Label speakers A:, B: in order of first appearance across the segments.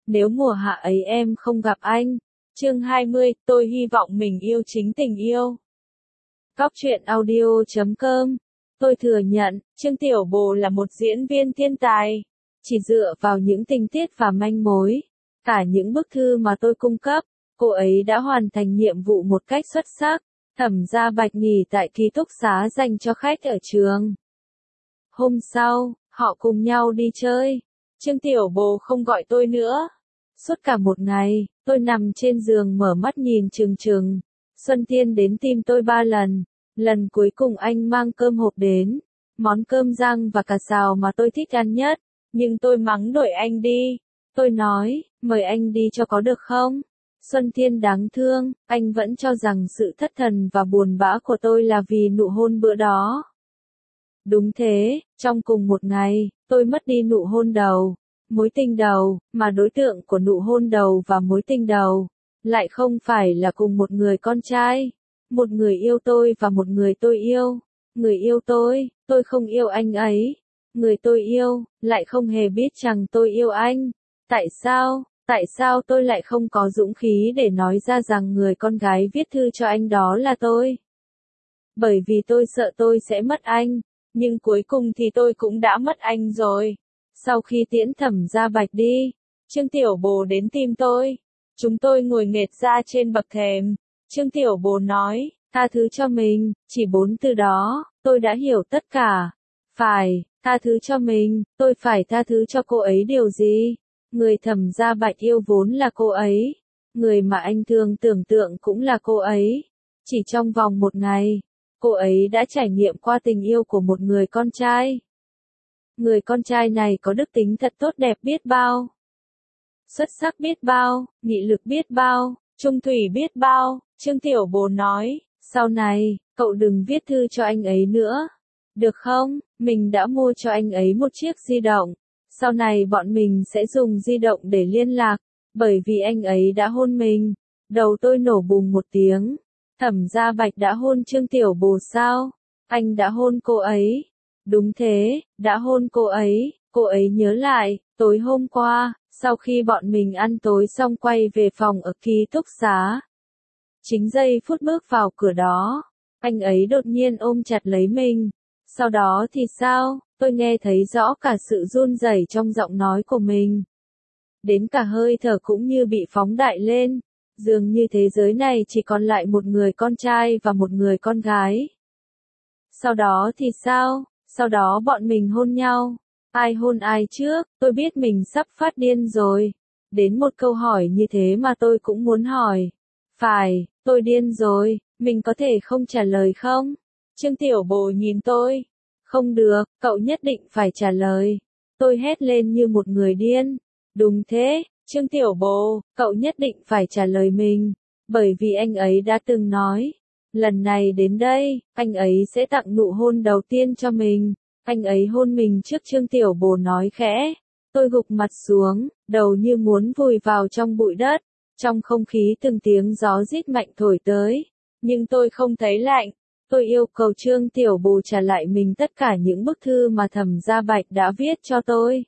A: nếu mùa hạ ấy em không gặp anh. Chương 20, tôi hy vọng mình yêu chính tình yêu. Góc truyện audio.com. Tôi thừa nhận, Trương Tiểu Bồ là một diễn viên thiên tài. Chỉ dựa vào những tình tiết và manh mối, cả những bức thư mà tôi cung cấp, cô ấy đã hoàn thành nhiệm vụ một cách xuất sắc. Thẩm Gia Bạch nghỉ tại ký túc xá dành cho khách ở trường. Hôm sau, họ cùng nhau đi chơi. Trương Tiểu Bồ không gọi tôi nữa. Suốt cả một ngày, tôi nằm trên giường mở mắt nhìn chừng chừng. Xuân Thiên đến tìm tôi 3 lần. Lần cuối cùng anh mang cơm hộp đến. Món cơm rang và cà xào mà tôi thích ăn nhất. Nhưng tôi mắng đuổi anh đi. Tôi nói, mời anh đi cho có được không? Xuân Thiên đáng thương, anh vẫn cho rằng sự thất thần và buồn bã của tôi là vì nụ hôn bữa đó. Đúng thế, trong cùng một ngày, tôi mất đi nụ hôn đầu, mối tình đầu, mà đối tượng của nụ hôn đầu và mối tình đầu lại không phải là cùng một người con trai. Một người yêu tôi và một người tôi yêu. Người yêu tôi không yêu anh ấy. Người tôi yêu, lại không hề biết rằng tôi yêu anh. Tại sao tôi lại không có dũng khí để nói ra rằng người con gái viết thư cho anh đó là tôi? Bởi vì tôi sợ tôi sẽ mất anh, nhưng cuối cùng thì tôi cũng đã mất anh rồi. Sau khi tiễn Thẩm Gia Bạch đi, Trương Tiểu Bồ đến tìm tôi. Chúng tôi ngồi nghệt ra trên bậc thềm. Trương Tiểu Bồ nói, tha thứ cho mình, chỉ 4 từ đó, tôi đã hiểu tất cả. Phải, tha thứ cho mình, tôi phải tha thứ cho cô ấy điều gì? Người Thẩm Gia Bạch yêu vốn là cô ấy. Người mà anh thường tưởng tượng cũng là cô ấy. Chỉ trong vòng một ngày, cô ấy đã trải nghiệm qua tình yêu của một người con trai. Người con trai này có đức tính thật tốt đẹp biết bao. Xuất sắc biết bao, nghị lực biết bao, trung thủy biết bao. Trương Tiểu Bồ nói, sau này, cậu đừng viết thư cho anh ấy nữa. Được không? Mình đã mua cho anh ấy một chiếc di động. Sau này bọn mình sẽ dùng di động để liên lạc, bởi vì anh ấy đã hôn mình. Đầu tôi nổ bùng một tiếng. Thẩm Gia Bạch đã hôn Trương Tiểu Bồ sao? Anh đã hôn cô ấy. Đúng thế, đã hôn cô ấy. Cô ấy nhớ lại, tối hôm qua, sau khi bọn mình ăn tối xong quay về phòng ở ký túc xá. Chính giây phút bước vào cửa đó, anh ấy đột nhiên ôm chặt lấy mình. Sau đó thì sao? Tôi nghe thấy rõ cả sự run rẩy trong giọng nói của mình. Đến cả hơi thở cũng như bị phóng đại lên. Dường như thế giới này chỉ còn lại một người con trai và một người con gái. Sau đó thì sao? Sau đó bọn mình hôn nhau. Ai hôn ai trước? Tôi biết mình sắp phát điên rồi. Đến một câu hỏi như thế mà tôi cũng muốn hỏi. Phải, tôi điên rồi, mình có thể không trả lời không? Trương Tiểu Bồ nhìn tôi. Không được, cậu nhất định phải trả lời. Tôi hét lên như một người điên. Đúng thế, Trương Tiểu Bồ, cậu nhất định phải trả lời mình. Bởi vì anh ấy đã từng nói. Lần này đến đây, anh ấy sẽ tặng nụ hôn đầu tiên cho mình. Anh ấy hôn mình trước. Trương Tiểu Bồ nói khẽ. Tôi gục mặt xuống, đầu như muốn vùi vào trong bụi đất. Trong không khí từng tiếng gió rít mạnh thổi tới. Nhưng tôi không thấy lạnh. Tôi yêu cầu Trương Tiểu Bồ trả lại mình tất cả những bức thư mà Thẩm Gia Bạch đã viết cho tôi.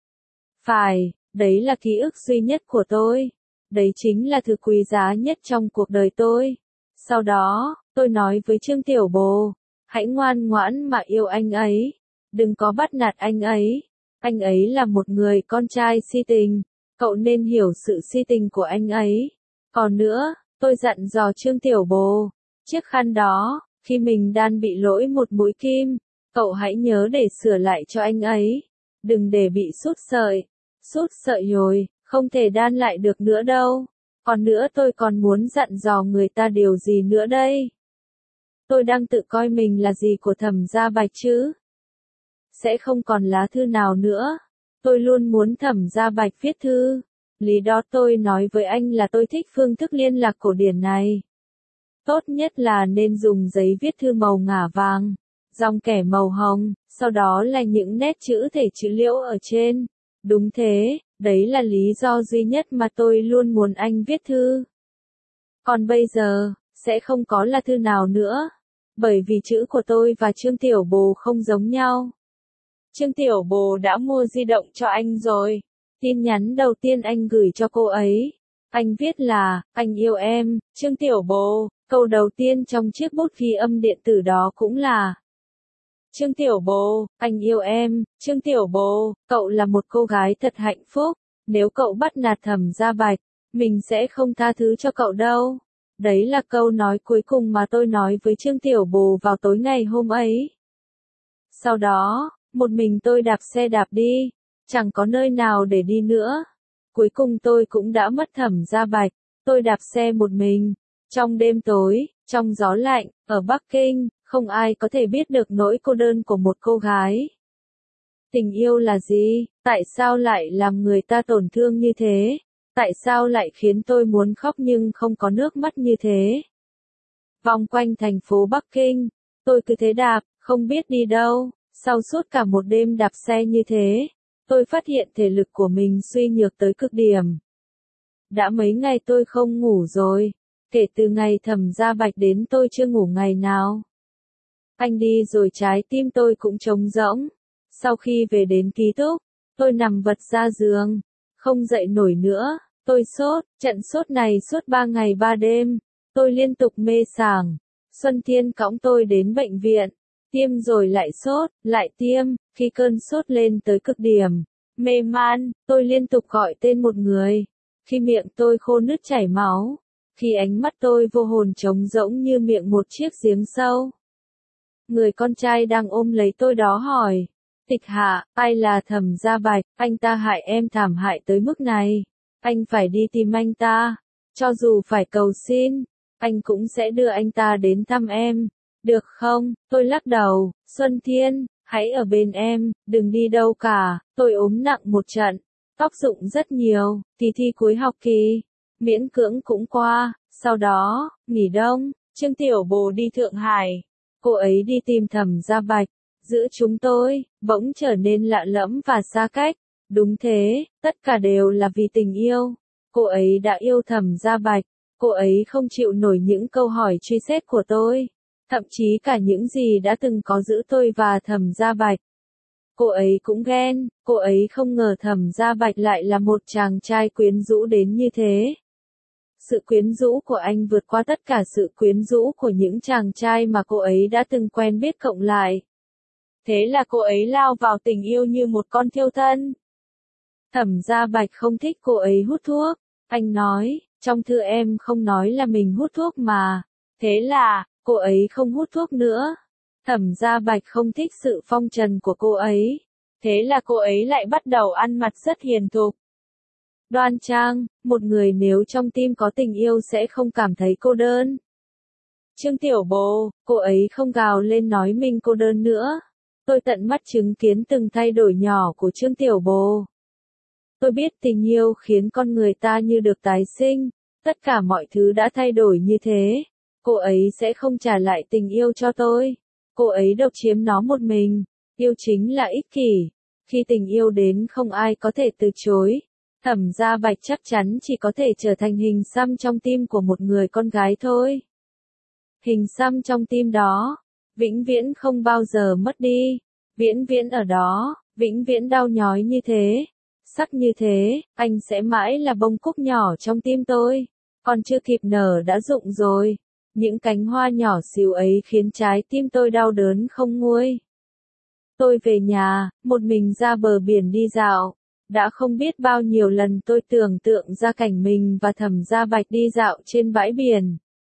A: Phải, đấy là ký ức duy nhất của tôi. Đấy chính là thứ quý giá nhất trong cuộc đời tôi. Sau đó, tôi nói với Trương Tiểu Bồ, hãy ngoan ngoãn mà yêu anh ấy. Đừng có bắt nạt anh ấy. Anh ấy là một người con trai si tình. Cậu nên hiểu sự si tình của anh ấy. Còn nữa, tôi dặn dò Trương Tiểu Bồ, chiếc khăn đó, khi mình đan bị lỗi một mũi kim, cậu hãy nhớ để sửa lại cho anh ấy. Đừng để bị sút sợi. Sút sợi rồi, không thể đan lại được nữa đâu. Còn nữa tôi còn muốn dặn dò người ta điều gì nữa đây? Tôi đang tự coi mình là gì của Thẩm Gia Bạch chứ? Sẽ không còn lá thư nào nữa. Tôi luôn muốn Thẩm Gia Bạch viết thư. Lý do tôi nói với anh là tôi thích phương thức liên lạc cổ điển này. Tốt nhất là nên dùng giấy viết thư màu ngả vàng, dòng kẻ màu hồng, sau đó là những nét chữ thể chữ liễu ở trên. Đúng thế, đấy là lý do duy nhất mà tôi luôn muốn anh viết thư. Còn bây giờ, sẽ không có là thư nào nữa. Bởi vì chữ của tôi và Trương Tiểu Bồ không giống nhau. Trương Tiểu Bồ đã mua di động cho anh rồi. Tin nhắn đầu tiên anh gửi cho cô ấy. Anh viết là, anh yêu em, Trương Tiểu Bồ. Câu đầu tiên trong chiếc bút ghi âm điện tử đó cũng là Trương Tiểu Bồ, anh yêu em, Trương Tiểu Bồ, cậu là một cô gái thật hạnh phúc. Nếu cậu bắt nạt Thẩm Gia Bạch, mình sẽ không tha thứ cho cậu đâu. Đấy là câu nói cuối cùng mà tôi nói với Trương Tiểu Bồ vào tối ngày hôm ấy. Sau đó, một mình tôi đạp xe đạp đi, chẳng có nơi nào để đi nữa. Cuối cùng tôi cũng đã mất Thẩm Gia Bạch, tôi đạp xe một mình, trong đêm tối, trong gió lạnh, ở Bắc Kinh, không ai có thể biết được nỗi cô đơn của một cô gái. Tình yêu là gì? Tại sao lại làm người ta tổn thương như thế? Tại sao lại khiến tôi muốn khóc nhưng không có nước mắt như thế? Vòng quanh thành phố Bắc Kinh, tôi cứ thế đạp, không biết đi đâu. Sau suốt cả một đêm đạp xe như thế, tôi phát hiện thể lực của mình suy nhược tới cực điểm. Đã mấy ngày tôi không ngủ rồi. Kể từ ngày Thẩm Gia Bạch đến tôi chưa ngủ ngày nào. Anh đi rồi trái tim tôi cũng trống rỗng. Sau khi về đến ký túc, tôi nằm vật ra giường, không dậy nổi nữa. Tôi sốt, trận sốt này suốt 3 ngày 3 đêm. Tôi liên tục mê sảng. Xuân Thiên cõng tôi đến bệnh viện. Tiêm rồi lại sốt, lại tiêm. Khi cơn sốt lên tới cực điểm, mê man, tôi liên tục gọi tên một người. Khi miệng tôi khô nứt chảy máu. Khi ánh mắt tôi vô hồn trống rỗng như miệng một chiếc giếng sâu. Người con trai đang ôm lấy tôi đó hỏi. Tịch Hạ, ai là Thẩm Gia Bạch, anh ta hại em thảm hại tới mức này. Anh phải đi tìm anh ta. Cho dù phải cầu xin, anh cũng sẽ đưa anh ta đến thăm em. Được không? Tôi lắc đầu. Xuân Thiên, hãy ở bên em, đừng đi đâu cả. Tôi ốm nặng một trận. Tóc rụng rất nhiều, thi cuối học kỳ. Miễn cưỡng cũng qua. Sau đó, nghỉ đông, Trương Tiểu Bồ đi Thượng Hải. Cô ấy đi tìm Thẩm Gia Bạch. Giữa chúng tôi, bỗng trở nên lạ lẫm và xa cách. Đúng thế, tất cả đều là vì tình yêu. Cô ấy đã yêu Thẩm Gia Bạch. Cô ấy không chịu nổi những câu hỏi truy xét của tôi. Thậm chí cả những gì đã từng có giữa tôi và Thẩm Gia Bạch. Cô ấy cũng ghen, cô ấy không ngờ Thẩm Gia Bạch lại là một chàng trai quyến rũ đến như thế. Sự quyến rũ của anh vượt qua tất cả sự quyến rũ của những chàng trai mà cô ấy đã từng quen biết cộng lại. Thế là cô ấy lao vào tình yêu như một con thiêu thân. Thẩm Gia Bạch không thích cô ấy hút thuốc. Anh nói, trong thư em không nói là mình hút thuốc mà. Thế là, cô ấy không hút thuốc nữa. Thẩm Gia Bạch không thích sự phong trần của cô ấy. Thế là cô ấy lại bắt đầu ăn mặc rất hiền thục. Đoan trang, một người nếu trong tim có tình yêu sẽ không cảm thấy cô đơn. Trương Tiểu Bồ, cô ấy không gào lên nói mình cô đơn nữa. Tôi tận mắt chứng kiến từng thay đổi nhỏ của Trương Tiểu Bồ. Tôi biết tình yêu khiến con người ta như được tái sinh. Tất cả mọi thứ đã thay đổi như thế. Cô ấy sẽ không trả lại tình yêu cho tôi. Cô ấy độc chiếm nó một mình. Yêu chính là ích kỷ. Khi tình yêu đến không ai có thể từ chối. Thẩm Gia Bạch chắc chắn chỉ có thể trở thành hình xăm trong tim của một người con gái thôi. Hình xăm trong tim đó, vĩnh viễn không bao giờ mất đi. Viễn viễn ở đó, vĩnh viễn đau nhói như thế. Sắc như thế, anh sẽ mãi là bông cúc nhỏ trong tim tôi. Còn chưa kịp nở đã rụng rồi. Những cánh hoa nhỏ xíu ấy khiến trái tim tôi đau đớn không nguôi. Tôi về nhà, một mình ra bờ biển đi dạo. Đã không biết bao nhiêu lần tôi tưởng tượng ra cảnh mình và Thẩm Gia Bạch đi dạo trên bãi biển.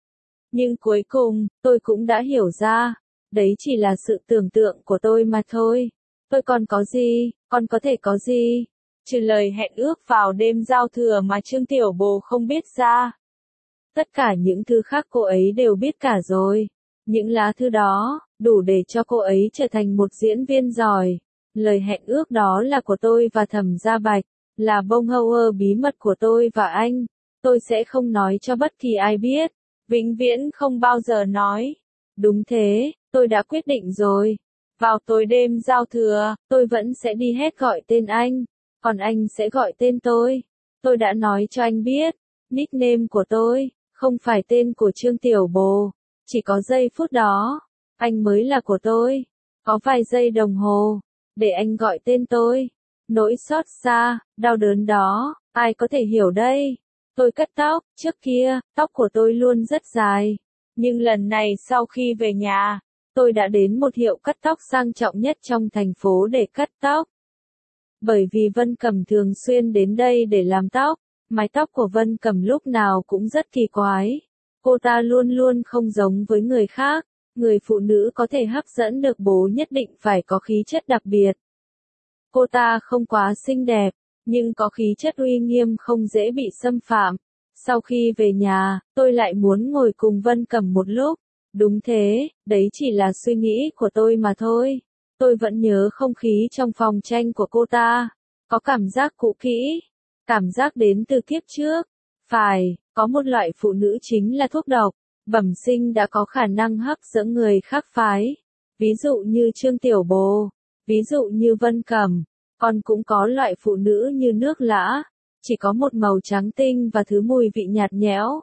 A: Nhưng cuối cùng, tôi cũng đã hiểu ra. Đấy chỉ là sự tưởng tượng của tôi mà thôi. Tôi còn có gì, còn có thể có gì? Trừ lời hẹn ước vào đêm giao thừa mà Trương Tiểu Bồ không biết ra. Tất cả những thứ khác cô ấy đều biết cả rồi. Những lá thư đó, đủ để cho cô ấy trở thành một diễn viên giỏi. Lời hẹn ước đó là của tôi và Thẩm Gia Bạch, là bông hâu bí mật của tôi và anh. Tôi sẽ không nói cho bất kỳ ai biết. Vĩnh viễn không bao giờ nói. Đúng thế, tôi đã quyết định rồi. Vào tối đêm giao thừa, tôi vẫn sẽ đi hết gọi tên anh. Còn anh sẽ gọi tên tôi. Tôi đã nói cho anh biết. Nickname của tôi, không phải tên của Trương Tiểu Bồ. Chỉ có giây phút đó, anh mới là của tôi. Có vài giây đồng hồ, để anh gọi tên tôi. Nỗi xót xa, đau đớn đó, ai có thể hiểu đây? Tôi cắt tóc, trước kia, tóc của tôi luôn rất dài. Nhưng lần này sau khi về nhà, tôi đã đến một hiệu cắt tóc sang trọng nhất trong thành phố để cắt tóc. Bởi vì Vân Cẩm thường xuyên đến đây để làm tóc, mái tóc của Vân Cẩm lúc nào cũng rất kỳ quái. Cô ta luôn luôn không giống với người khác, người phụ nữ có thể hấp dẫn được bố nhất định phải có khí chất đặc biệt. Cô ta không quá xinh đẹp, nhưng có khí chất uy nghiêm không dễ bị xâm phạm. Sau khi về nhà, tôi lại muốn ngồi cùng Vân Cẩm một lúc. Đúng thế, đấy chỉ là suy nghĩ của tôi mà thôi. Tôi vẫn nhớ không khí trong phòng tranh của cô ta. Có cảm giác cũ kỹ. Cảm giác đến từ kiếp trước. Phải, có một loại phụ nữ chính là thuốc độc. Bẩm sinh đã có khả năng hấp dẫn người khác phái. Ví dụ như Trương Tiểu Bồ. Ví dụ như Vân Cẩm. Còn cũng có loại phụ nữ như nước lã. Chỉ có một màu trắng tinh và thứ mùi vị nhạt nhẽo.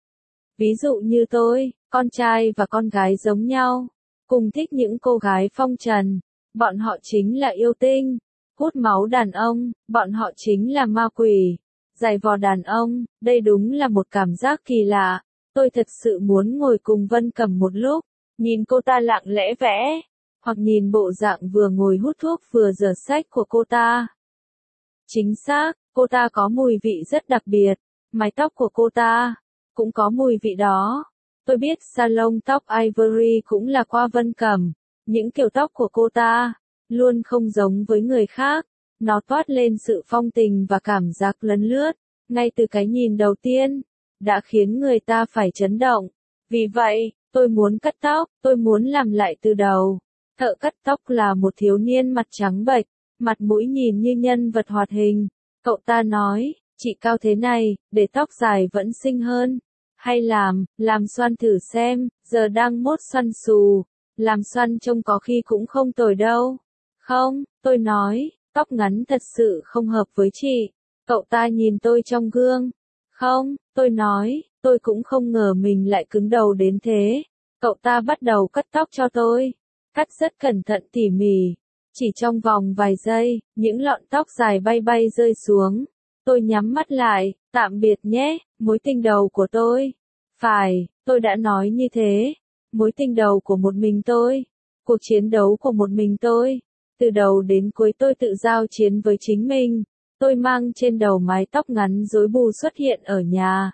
A: Ví dụ như tôi, con trai và con gái giống nhau. Cùng thích những cô gái phong trần. Bọn họ chính là yêu tinh. Hút máu đàn ông, bọn họ chính là ma quỷ. Giày vò đàn ông, đây đúng là một cảm giác kỳ lạ. Tôi thật sự muốn ngồi cùng Vân Cẩm một lúc, nhìn cô ta lặng lẽ vẽ, hoặc nhìn bộ dạng vừa ngồi hút thuốc vừa rửa sách của cô ta. Chính xác, cô ta có mùi vị rất đặc biệt, mái tóc của cô ta cũng có mùi vị đó. Tôi biết salon tóc Ivory cũng là qua Vân Cẩm, những kiểu tóc của cô ta luôn không giống với người khác, nó toát lên sự phong tình và cảm giác lấn lướt, ngay từ cái nhìn đầu tiên, đã khiến người ta phải chấn động. Vì vậy, tôi muốn cắt tóc, tôi muốn làm lại từ đầu. Thợ cắt tóc là một thiếu niên mặt trắng bệch, mặt mũi nhìn như nhân vật hoạt hình. Cậu ta nói, chị cao thế này, để tóc dài vẫn xinh hơn. Hay làm xoăn thử xem, giờ đang mốt xoăn xù. Làm xoăn trông có khi cũng không tồi đâu. Không, tôi nói, tóc ngắn thật sự không hợp với chị. Cậu ta nhìn tôi trong gương. Không, tôi nói, tôi cũng không ngờ mình lại cứng đầu đến thế. Cậu ta bắt đầu cắt tóc cho tôi. Cắt rất cẩn thận tỉ mỉ. Chỉ trong vòng vài giây, những lọn tóc dài bay bay rơi xuống. Tôi nhắm mắt lại, tạm biệt nhé, mối tình đầu của tôi. Phải, tôi đã nói như thế. Mối tình đầu của một mình tôi. Cuộc chiến đấu của một mình tôi. Từ đầu đến cuối tôi tự giao chiến với chính mình. Tôi mang trên đầu mái tóc ngắn rối bù xuất hiện ở nhà.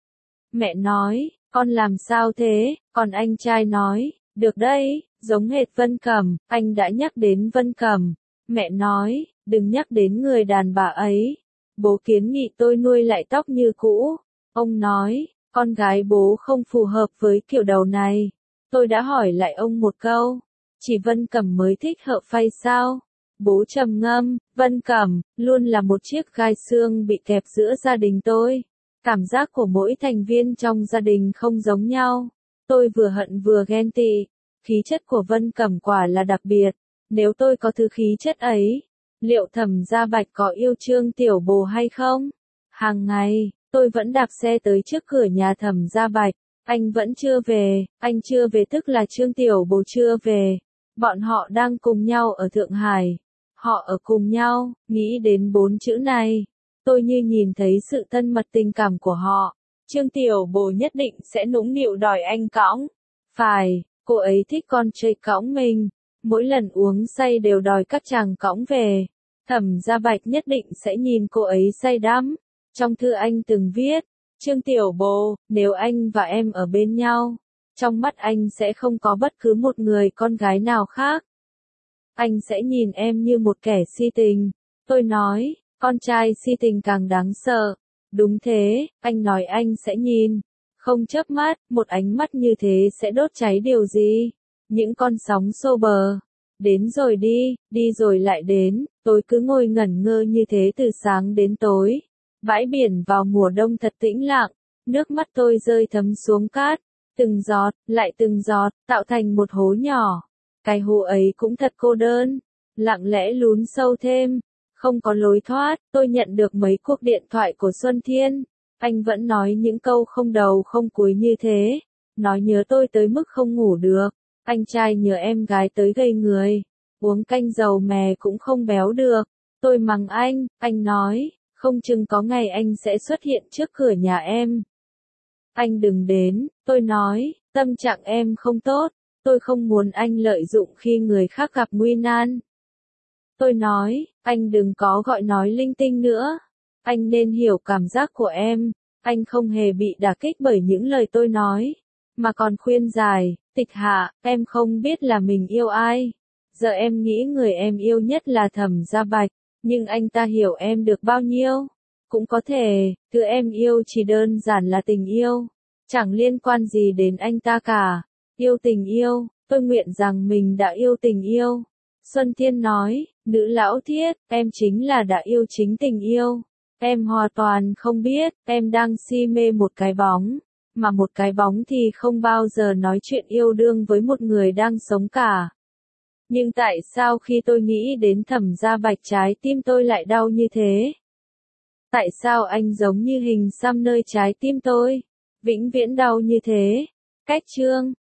A: Mẹ nói, con làm sao thế? Còn anh trai nói, được đấy, giống hệt Vân Cẩm, anh đã nhắc đến Vân Cẩm. Mẹ nói, đừng nhắc đến người đàn bà ấy. Bố kiến nghị tôi nuôi lại tóc như cũ. Ông nói, con gái bố không phù hợp với kiểu đầu này. Tôi đã hỏi lại ông một câu, chỉ Vân Cẩm mới thích hợp phay sao? Bố trầm ngâm, Vân Cẩm, luôn là một chiếc gai xương bị kẹp giữa gia đình tôi. Cảm giác của mỗi thành viên trong gia đình không giống nhau. Tôi vừa hận vừa ghen tị. Khí chất của Vân Cẩm quả là đặc biệt. Nếu tôi có thứ khí chất ấy, liệu Thẩm Gia Bạch có yêu Trương Tiểu Bồ hay không? Hàng ngày, tôi vẫn đạp xe tới trước cửa nhà Thẩm Gia Bạch. Anh vẫn chưa về, anh chưa về tức là Trương Tiểu Bồ chưa về. Bọn họ đang cùng nhau ở Thượng Hải. Họ ở cùng nhau, nghĩ đến 4 chữ này. Tôi như nhìn thấy sự thân mật tình cảm của họ. Trương Tiểu Bồ nhất định sẽ nũng nịu đòi anh cõng. Phải, cô ấy thích con trai cõng mình. Mỗi lần uống say đều đòi các chàng cõng về. Thẩm Gia Bạch nhất định sẽ nhìn cô ấy say đắm. Trong thư anh từng viết, Trương Tiểu Bồ, nếu anh và em ở bên nhau, trong mắt anh sẽ không có bất cứ một người con gái nào khác. Anh sẽ nhìn em như một kẻ si tình. Tôi nói, con trai si tình càng đáng sợ. Đúng thế, anh nói anh sẽ nhìn. Không chớp mắt, một ánh mắt như thế sẽ đốt cháy điều gì? Những con sóng xô bờ. Đến rồi đi rồi lại đến. Tôi cứ ngồi ngẩn ngơ như thế từ sáng đến tối. Bãi biển vào mùa đông thật tĩnh lặng. Nước mắt tôi rơi thấm xuống cát. Từng giọt, lại từng giọt, tạo thành một hố nhỏ. Cái hố ấy cũng thật cô đơn. Lặng lẽ lún sâu thêm. Không có lối thoát, tôi nhận được mấy cuộc điện thoại của Xuân Thiên. Anh vẫn nói những câu không đầu không cuối như thế. Nói nhớ tôi tới mức không ngủ được. Anh trai nhớ em gái tới gây người. Uống canh dầu mè cũng không béo được. Tôi mắng anh nói, không chừng có ngày anh sẽ xuất hiện trước cửa nhà em. Anh đừng đến, tôi nói, tâm trạng em không tốt, tôi không muốn anh lợi dụng khi người khác gặp nguy nan. Tôi nói, anh đừng có gọi nói linh tinh nữa, anh nên hiểu cảm giác của em, anh không hề bị đả kích bởi những lời tôi nói, mà còn khuyên giải, Tịch Hạ, em không biết là mình yêu ai. Giờ em nghĩ người em yêu nhất là Thẩm Gia Bạch, nhưng anh ta hiểu em được bao nhiêu? Cũng có thể, thứ em yêu chỉ đơn giản là tình yêu, chẳng liên quan gì đến anh ta cả. Yêu tình yêu, tôi nguyện rằng mình đã yêu tình yêu. Xuân Thiên nói, nữ lão thiết, em chính là đã yêu chính tình yêu. Em hoàn toàn không biết, em đang si mê một cái bóng, mà một cái bóng thì không bao giờ nói chuyện yêu đương với một người đang sống cả. Nhưng tại sao khi tôi nghĩ đến Thẩm Gia Bạch trái tim tôi lại đau như thế? Tại sao anh giống như hình xăm nơi trái tim tôi, vĩnh viễn đau như thế? Cách chương